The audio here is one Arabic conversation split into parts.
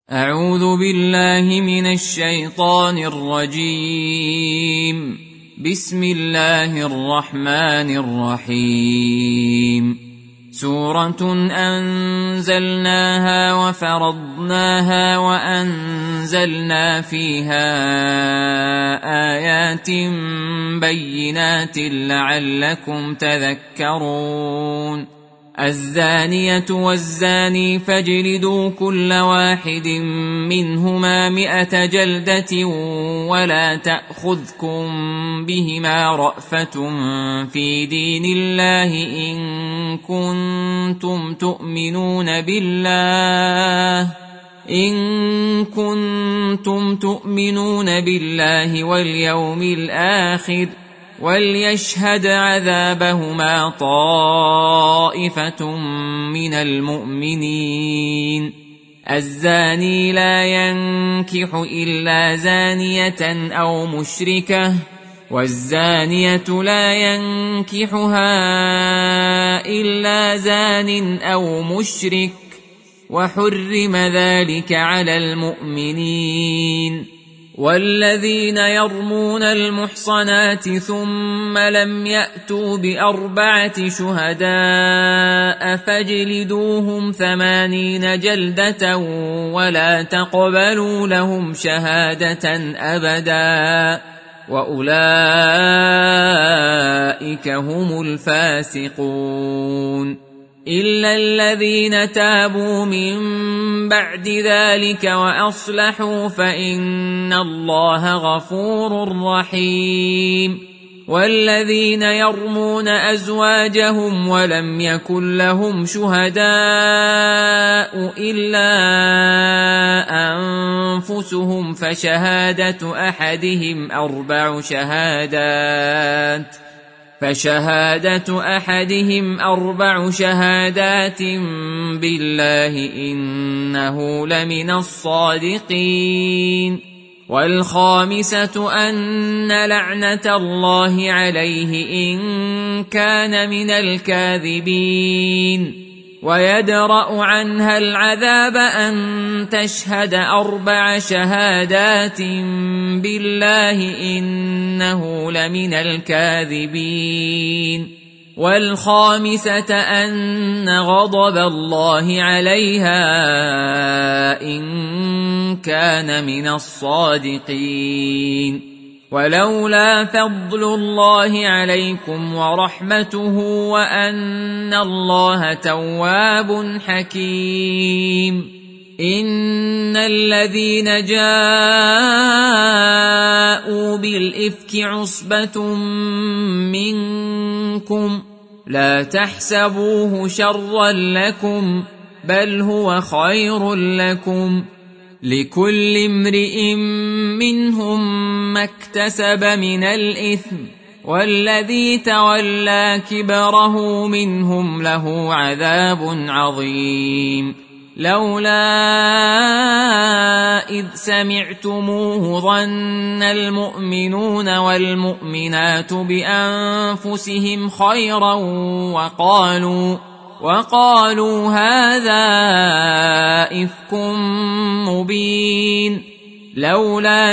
أعوذ بالله من الشيطان الرجيم. بسم الله الرحمن الرحيم. سورة أنزلناها وفرضناها وأنزلنا فيها آيات بينات لعلكم تذكرون. الزانية والزاني فاجلدوا كل واحد منهما 100 جلدة ولا تأخذكم بهما رأفة في دين الله إن كنتم تؤمنون بالله واليوم الآخر وليشهد عذابهما طائفة من المؤمنين. الزاني لا ينكح إلا زانية أو مشركة والزانية لا ينكحها إلا زان أو مشرك وحرم ذلك على المؤمنين. والذين يرمون المحصنات ثم لم يأتوا ب4 شهداء فاجلدوهم 80 جلدة ولا تقبلوا لهم شهادة أبدا وأولئك هم الفاسقون. إلا الذين تابوا من بعد ذلك وأصلحوا فإن الله غفور رحيم. والذين يرمون أزواجهم ولم يكن لهم شهداء إلا أنفسهم فشهادة أحدهم 4 شهادات بالله إنه لمن الصادقين. والخامسة أن لعنة الله عليه إن كان من الكاذبين. ويدرأ عنها العذاب أن تشهد 4 شهادات بالله إنه لمن الكاذبين. والخامسة أن غضب الله عليها إن كان من الصادقين. ولولا فضل الله عليكم ورحمته وأن الله تواب حكيم. إن الذين جاءوا بالإفك عصبة منكم لا تحسبوه شرا لكم بل هو خير لكم. لكل امرئ منهم ما اكتسب من الإثم والذي تولى كبره منهم له عذاب عظيم. لولا إذ سمعتموه ظن المؤمنون والمؤمنات بأنفسهم خيرا وقالوا هذا إفك مبين. لولا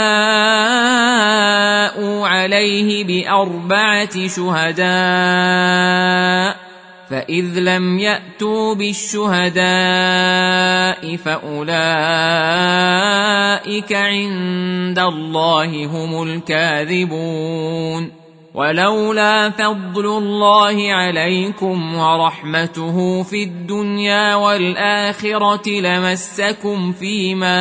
جاءوا عليه ب4 شهداء فإذ لم يأتوا بالشهداء فأولئك عند الله هم الكاذبون. ولولا فضل الله عليكم ورحمته في الدنيا والآخرة لمسكم فيما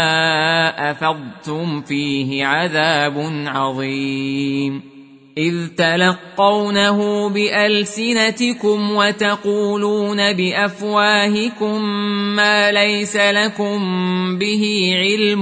أفضتم فيه عذاب عظيم. إذ تلقونه بألسنتكم وتقولون بأفواهكم ما ليس لكم به علم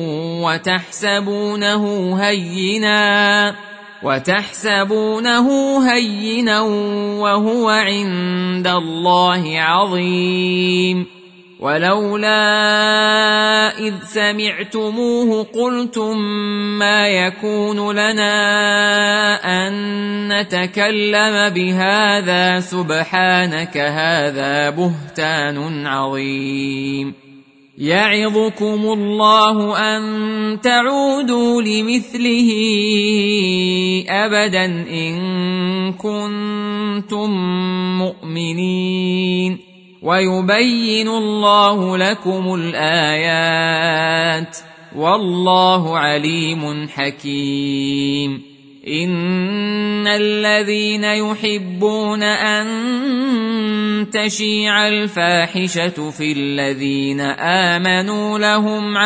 وتحسبونه هينا وهو عند الله عظيم. ولولا إذ سمعتموه قلتم ما يكون لنا أن نتكلم بهذا سبحانك هذا بهتان عظيم. يعظكم الله أن تعودوا لمثله أبدا إن كنتم مؤمنين ويبين الله لكم الآيات والله عليم حكيم إن الذين يحبون أن تشيع الفاحشة في الذين آمنوا لهم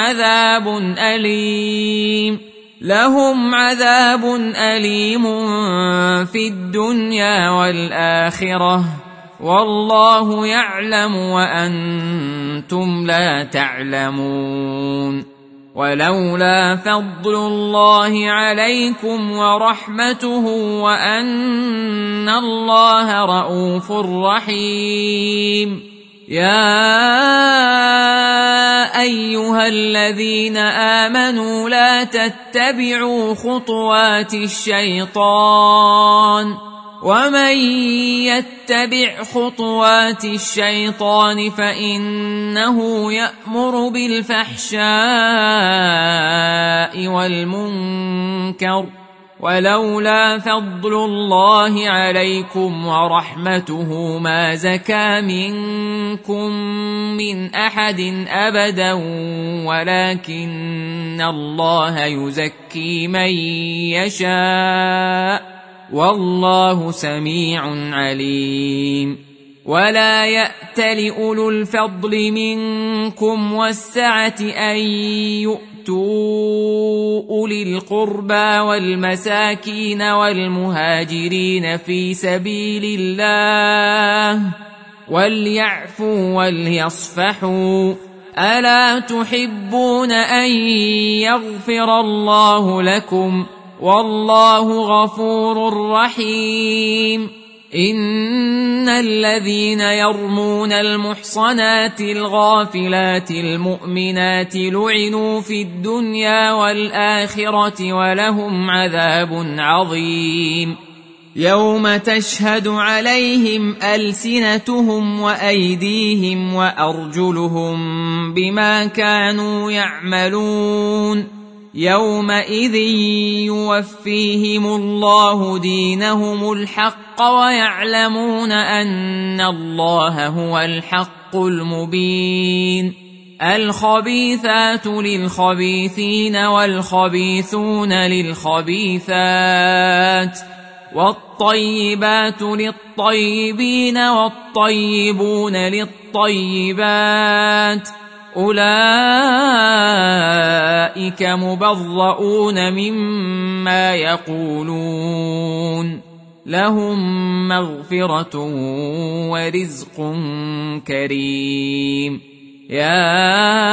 عذاب أليم في الدنيا والآخرة والله يعلم وأنتم لا تعلمون ولولا فضل الله عليكم ورحمته وأن الله رءوف رحيم يا أيها الذين آمنوا لا تتبعوا خطوات الشيطان ومن يتبع خطوات الشيطان فإنه يأمر بالفحشاء والمنكر ولولا فضل الله عليكم ورحمته ما زكى منكم من أحد أبدا ولكن الله يزكي من يشاء والله سميع عليم ولا يأتل أولو الفضل منكم والسعة أن يؤتوا أولي القربى والمساكين والمهاجرين في سبيل الله وليعفوا وليصفحوا ألا تحبون أن يغفر الله لكم والله غفور رحيم إن الذين يرمون المحصنات الغافلات المؤمنات لعنوا في الدنيا والآخرة ولهم عذاب عظيم يوم تشهد عليهم ألسنتهم وأيديهم وأرجلهم بما كانوا يعملون يومئذ يوفيهم الله دينهم الحق ويعلمون أن الله هو الحق المبين الخبيثات للخبيثين والخبيثون للخبيثات والطيبات للطيبين والطيبون للطيبات أولئك مبرؤون مما يقولون لهم مغفرة ورزق كريم يا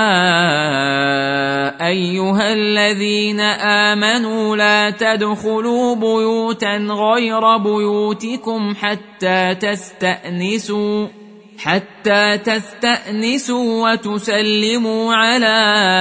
أيها الذين آمنوا لا تدخلوا بيوتا غير بيوتكم حتى تستأنسوا وتسلموا على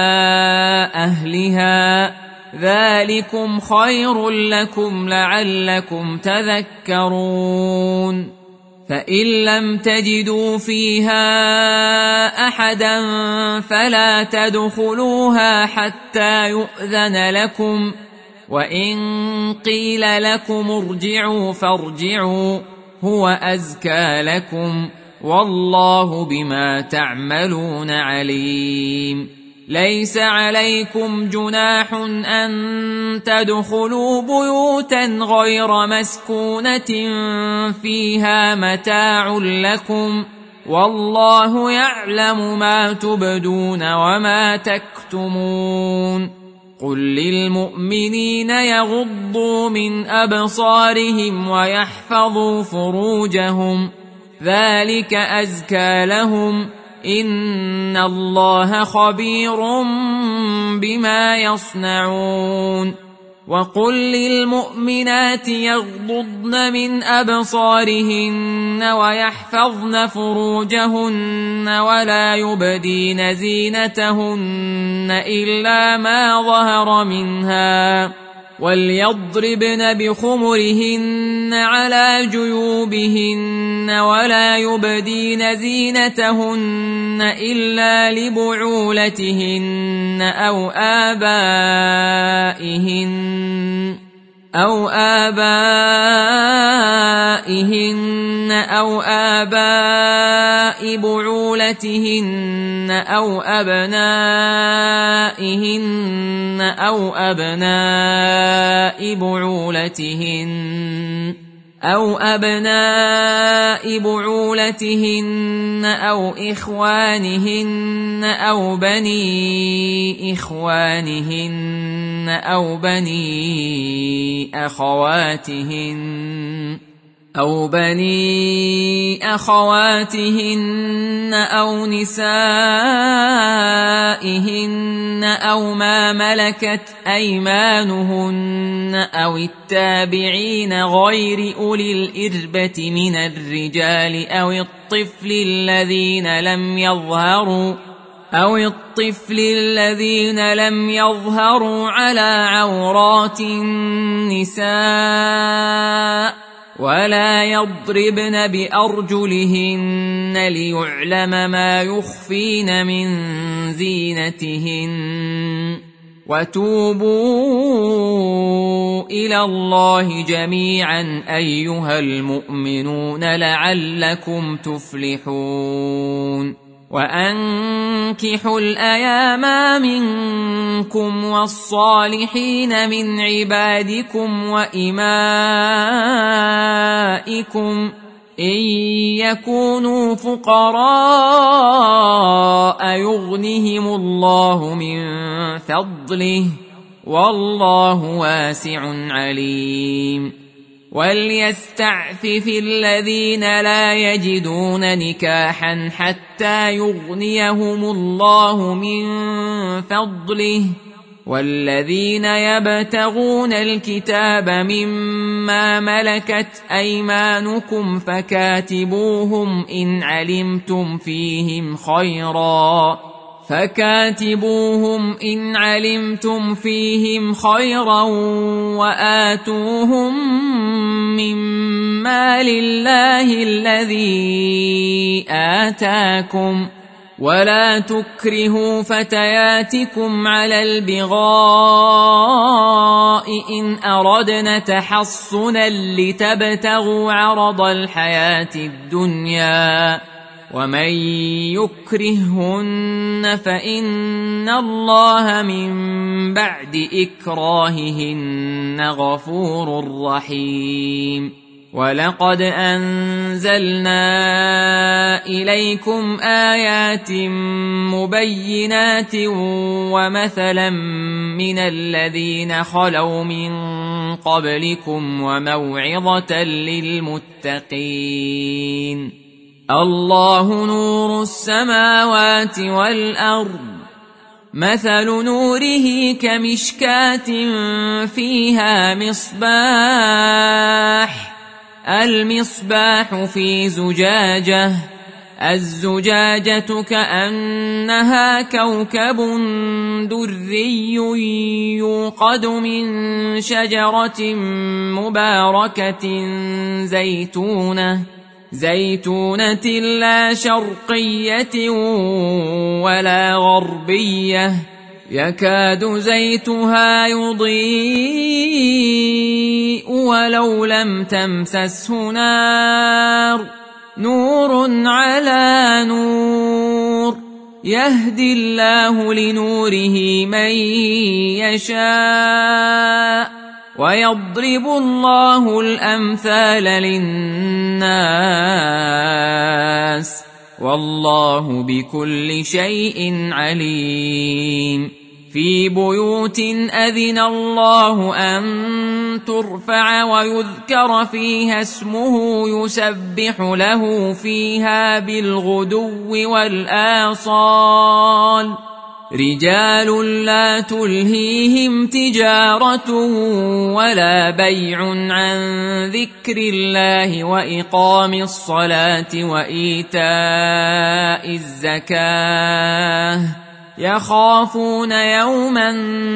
أهلها ذلكم خير لكم لعلكم تذكرون فإن لم تجدوا فيها أحدا فلا تدخلوها حتى يؤذن لكم وإن قيل لكم ارجعوا فارجعوا هو أزكى لكم والله بما تعملون عليم ليس عليكم جناح أن تدخلوا بيوتا غير مسكونة فيها متاع لكم والله يعلم ما تبدون وما تكتمون قل للمؤمنين يغضوا من أبصارهم ويحفظوا فروجهم ذلك أزكى لهم إن الله خبير بما يصنعون وقل للمؤمنات يغضضن من أبصارهن ويحفظن فروجهن ولا يبدين زينتهن إلا ما ظهر منها وليضربن بخمرهن على جيوبهن ولا يبدين زينتهن إلا لبعولتهن أو آباء بعولتهن أو أبنائهن أو أبناء بعولتهن أو إخوانهن أو بني إخوانهن أو بني أخواتهن أو نسائهن أو ما ملكت أيمانهن أو التابعين غير أولي الإربة من الرجال أو الطفل الذين لم يظهروا على عورات النساء ولا يضربن بأرجلهن ليعلم ما يخفين من زينتهن وتوبوا إلى الله جميعا أيها المؤمنون لعلكم تفلحون وأنكحوا الأيام منكم والصالحين من عبادكم وإمائكم إن يكونوا فقراء يغنهم الله من فضله والله واسع عليم وليستعفف الذين لا يجدون نكاحا حتى يغنيهم الله من فضله والذين يبتغون الكتاب مما ملكت أيمانكم فكاتبوهم إن علمتم فيهم خيرا وآتوهم مما لله الذي آتاكم ولا تكرهوا فتياتكم على البغاء إن أردنا تحصنا لتبتغوا عرض الحياة الدنيا ومن يكرههن فإن الله من بعد إكراههن غفور رحيم ولقد أنزلنا إليكم آيات مبينات ومثلا من الذين خلوا من قبلكم وموعظة للمتقين الله نور السماوات والأرض مثل نوره كمشكاة فيها المصباح في زجاجة الزجاجة كأنها كوكب دري يوقد من شجرة مباركة زيتونة لا شرقية ولا غربية يكاد زيتها يضيء ولو لم تمسسه نور على نور يهدي الله لنوره من يشاء ويضرب الله الأمثال للناس والله بكل شيء عليم في بيوت أذن الله أن ترفع ويذكر فيها اسمه يسبح له فيها بالغدو والآصال رجال لا تلهيهم تجارة ولا بيع عن ذكر الله وإقام الصلاة وإيتاء الزكاة يخافون يوما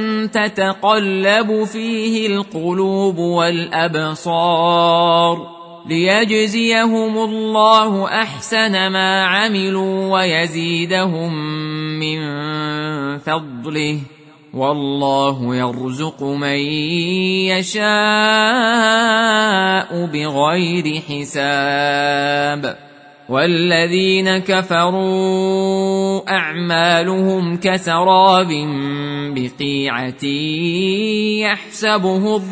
تتقلب فيه القلوب والأبصار ليجزيهم الله أحسن ما عملوا ويزيدهم من فضله والله يرزق من يشاء بغير حساب. والذين كفروا أعمالهم كسراب بقيعة يحسبه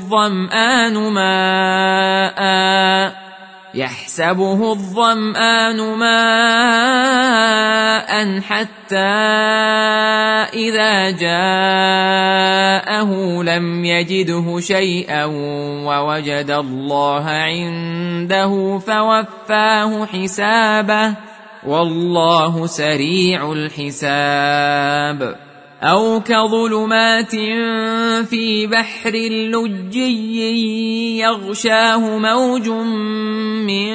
الظمآن ماء حتى إذا جاءه لم يجده شيئا ووجد الله عنده فوفاه حسابه والله سريع الحساب. أو كظلمات في بحر لجي يغشاه موج من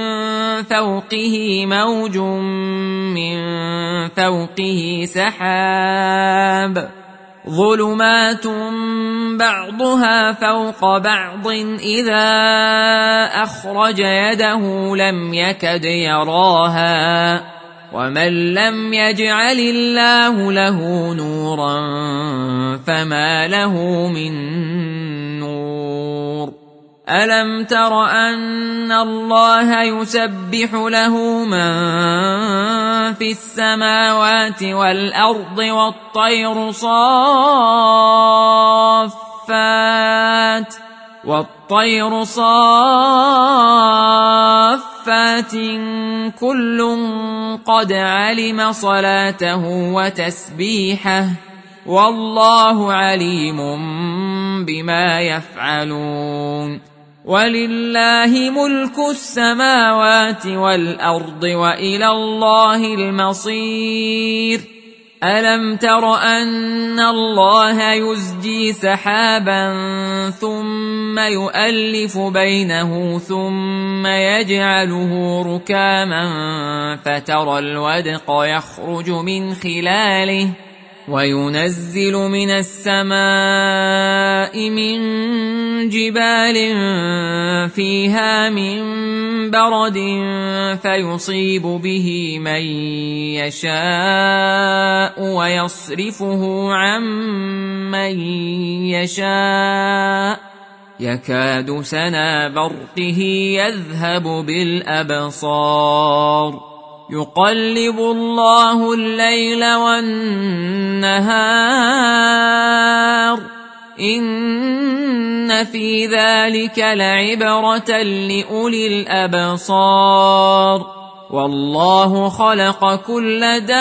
فوقه سحاب ظلمات بعضها فوق بعض إذا أخرج يده لم يكد يراها ومن لم يجعل الله له نورا فما له من نور. ألم تر أن الله يسبح له من في السماوات والأرض والطير صافات كل قد علم صلاته وتسبيحه والله عليم بما يفعلون. ولله ملك السماوات والأرض وإلى الله المصير. ألم تر أن الله يزجي سحابا ثم يؤلف بينه ثم يجعله ركاما فترى الودق يخرج من خلاله وينزل من السماء من جبال فيها من برد فيصيب به من يشاء ويصرفه عن من يشاء يكاد سنا برقه يذهب بالأبصار يقلب الله الليل والنهار إن في ذلك لعبرة لأولي الأبصار والله خلق كل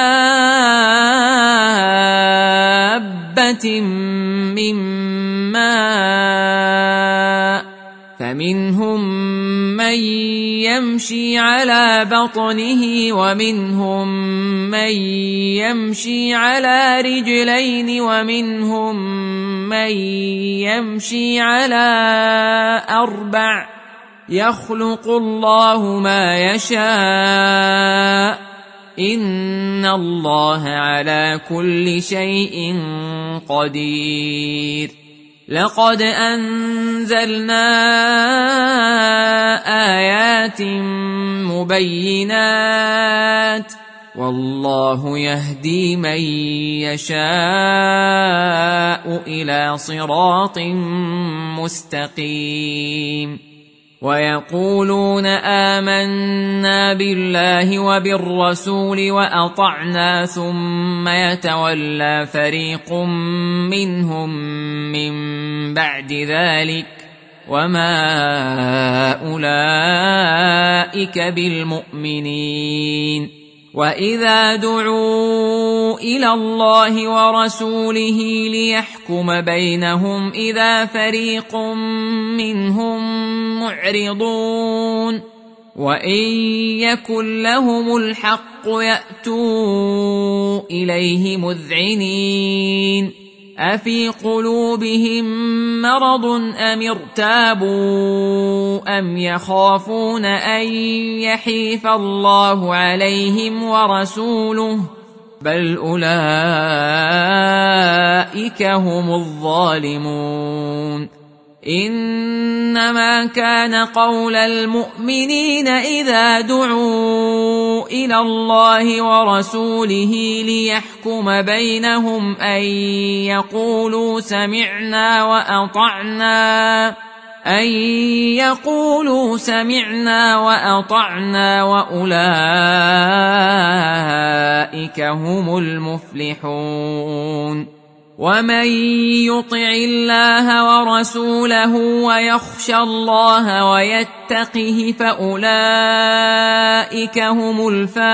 دابة من ماء فمنهم من يمشي على بطنه ومنهم من يمشي على رجلين ومنهم من يمشي على أربع يخلق الله ما يشاء إن الله على كل شيء قدير. لقد أنزلنا آيات مبينات والله يهدي من يشاء إلى صراط مستقيم. ويقولون آمنا بالله وبالرسول وأطعنا ثم يتولى فريق منهم من بعد ذلك وما أولئك بالمؤمنين. وإذا دعوا إلى الله ورسوله ليحكم بينهم إذا فريق منهم معرضون وإن يكن لهم الحق يأتوا إليه مذعنين أفي قلوبهم مرض أم ارتابوا أم يخافون أن يحيف الله عليهم ورسوله بل أولئك هم الظالمون. إنما كان قول المؤمنين إذا دعوا إلى الله ورسوله ليحكم بينهم أن يقولوا سمعنا وأطعنا وأولئك هم المفلحون. ومن يطع الله ورسوله ويخشى الله ويتقه فأولئك هم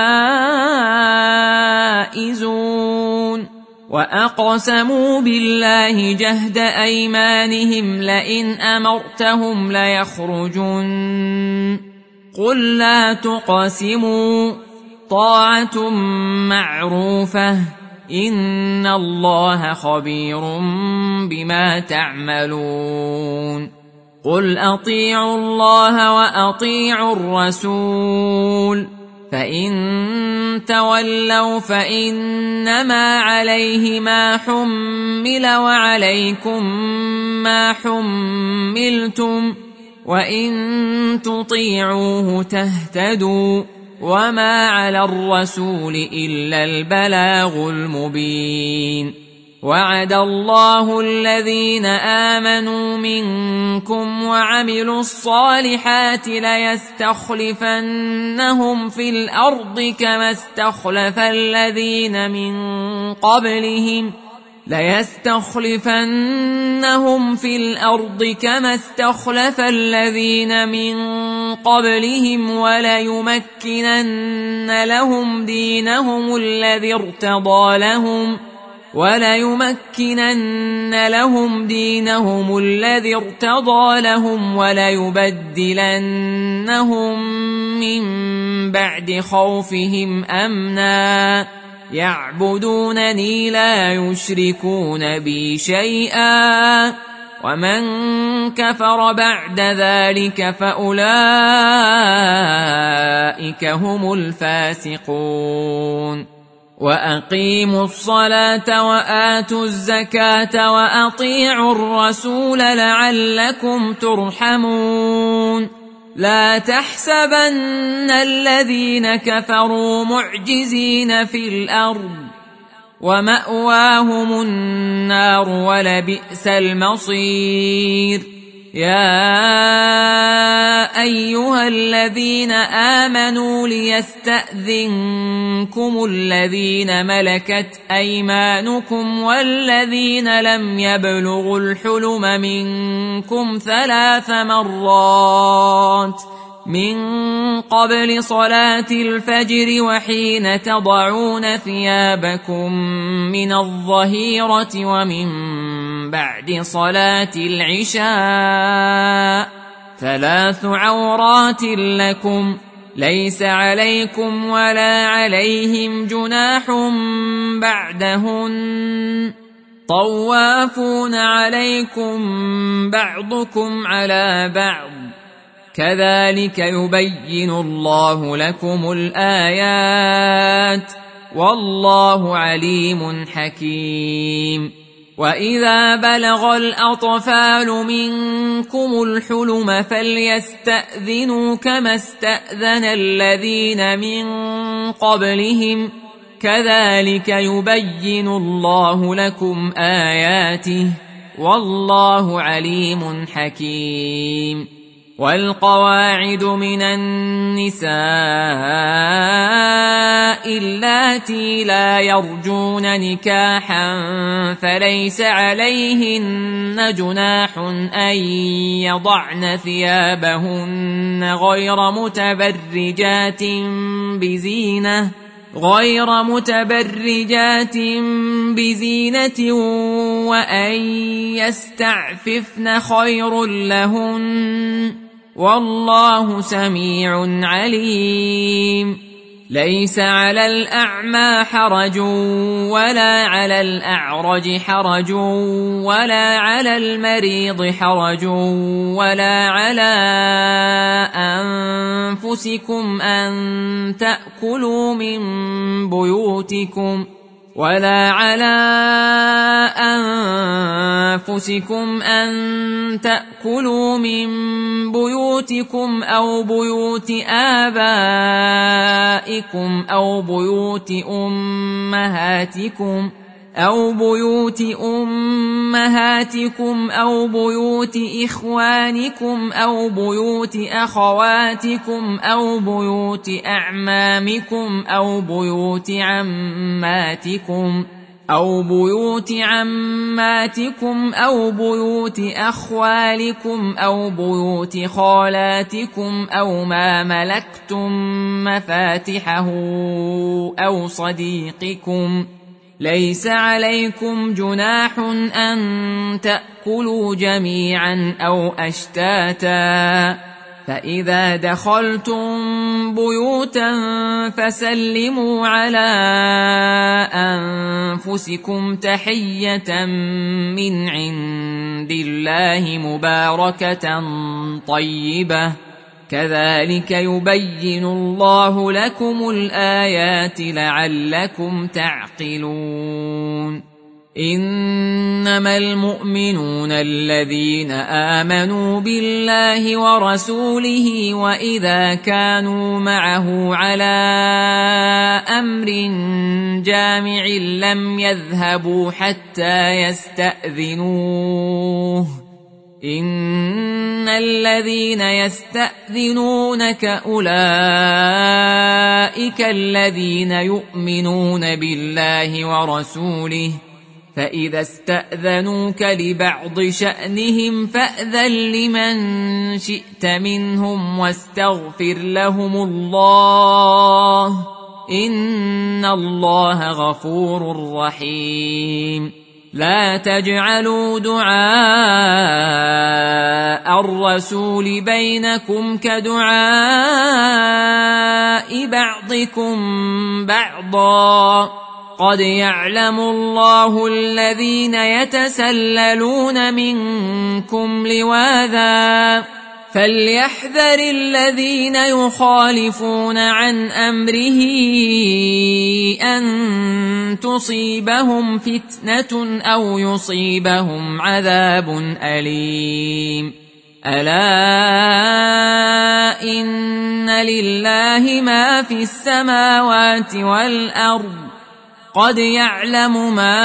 الفائزون. وأقسموا بالله جهد أيمانهم لئن أمرتهم ليخرجن قل لا تقسموا طاعة معروفة إن الله خبير بما تعملون. قل أطيعوا الله وأطيعوا الرسول فإن تولوا فإنما عليه ما حمل وعليكم ما حملتم وإن تطيعوه تهتدوا وما على الرسول إلا البلاغ المبين. وعد الله الذين آمنوا منكم وعملوا الصالحات ليستخلفنهم في الأرض كما استخلف الذين من قبلهم وليمكنن لهم دينهم الذي ارتضى لهم وليبدلنهم من بعد خوفهم أمنا يعبدونني لا يشركون بي شيئا ومن كفر بعد ذلك فأولئك هم الفاسقون. وأقيموا الصلاة وآتوا الزكاة وأطيعوا الرسول لعلكم ترحمون. لا تحسبن الذين كفروا معجزين في الأرض ومأواهم النار ولبئس المصير. يا أيها الذين آمنوا ليستأذنكم الذين ملكت أيمانكم والذين لم يبلغوا الحلم منكم 3 مرات من قبل صلاة الفجر وحين تضعون ثيابكم من الظهيرة ومن بعد صلاة العشاء 3 عورات لكم ليس عليكم ولا عليهم جناح بعدهن طوافون عليكم بعضكم على بعض كذلك يبين الله لكم الآيات والله عليم حكيم. وإذا بلغ الأطفال منكم الحلم فليستأذنوا كما استأذن الذين من قبلهم كذلك يبين الله لكم آياته والله عليم حكيم. والقواعد من النساء اللاتي لا يرجون نكاحا فليس عليهن جناح أن يضعن ثيابهن غير متبرجات بزينة وأن يستعففن خير لهن والله سميع عليم. ليس على الأعمى حرج ولا على الأعرج حرج ولا على المريض حرج ولا على أنفسكم أن تأكلوا من ولا على أنفسكم أن تأكلوا من بيوتكم أو بيوت آبائكم أو بيوت أمهاتكم أو بيوت إخوانكم أو بيوت أخواتكم أو بيوت أعمامكم أو بيوت عماتكم أو بيوت أخوالكم أو بيوت خالاتكم أو ما ملكتم مفاتحه أو صديقكم. ليس عليكم جناح أن تأكلوا جميعا أو أشتاتا، فإذا دخلتم بيوتا فسلموا على أنفسكم تحية من عند الله مباركة طيبة، كذلك يبين الله لكم الآيات لعلكم تعقلون. إنما المؤمنون الذين آمنوا بالله ورسوله وإذا كانوا معه على أمر جامع لم يذهبوا حتى يستأذنوه. إن الذين يستأذنونك أولئك الذين يؤمنون بالله ورسوله، فإذا استأذنوك لبعض شأنهم فأذن لمن شئت منهم واستغفر لهم الله، إن الله غفور رحيم. لا تجعلوا دعاء الرسول بينكم كدعاء بعضكم بعضا، قد يعلم الله الذين يتسللون منكم لواذا، فليحذر الذين يخالفون عن أمره أن تصيبهم فتنة أو يصيبهم عذاب أليم. ألا إن لله ما في السماوات والأرض، قد يعلم ما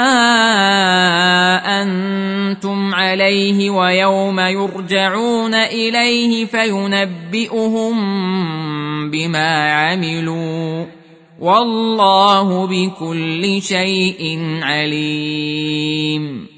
أنتم عليه ويوم يرجعون إليه فينبئهم بما عملوا، والله بكل شيء عليم.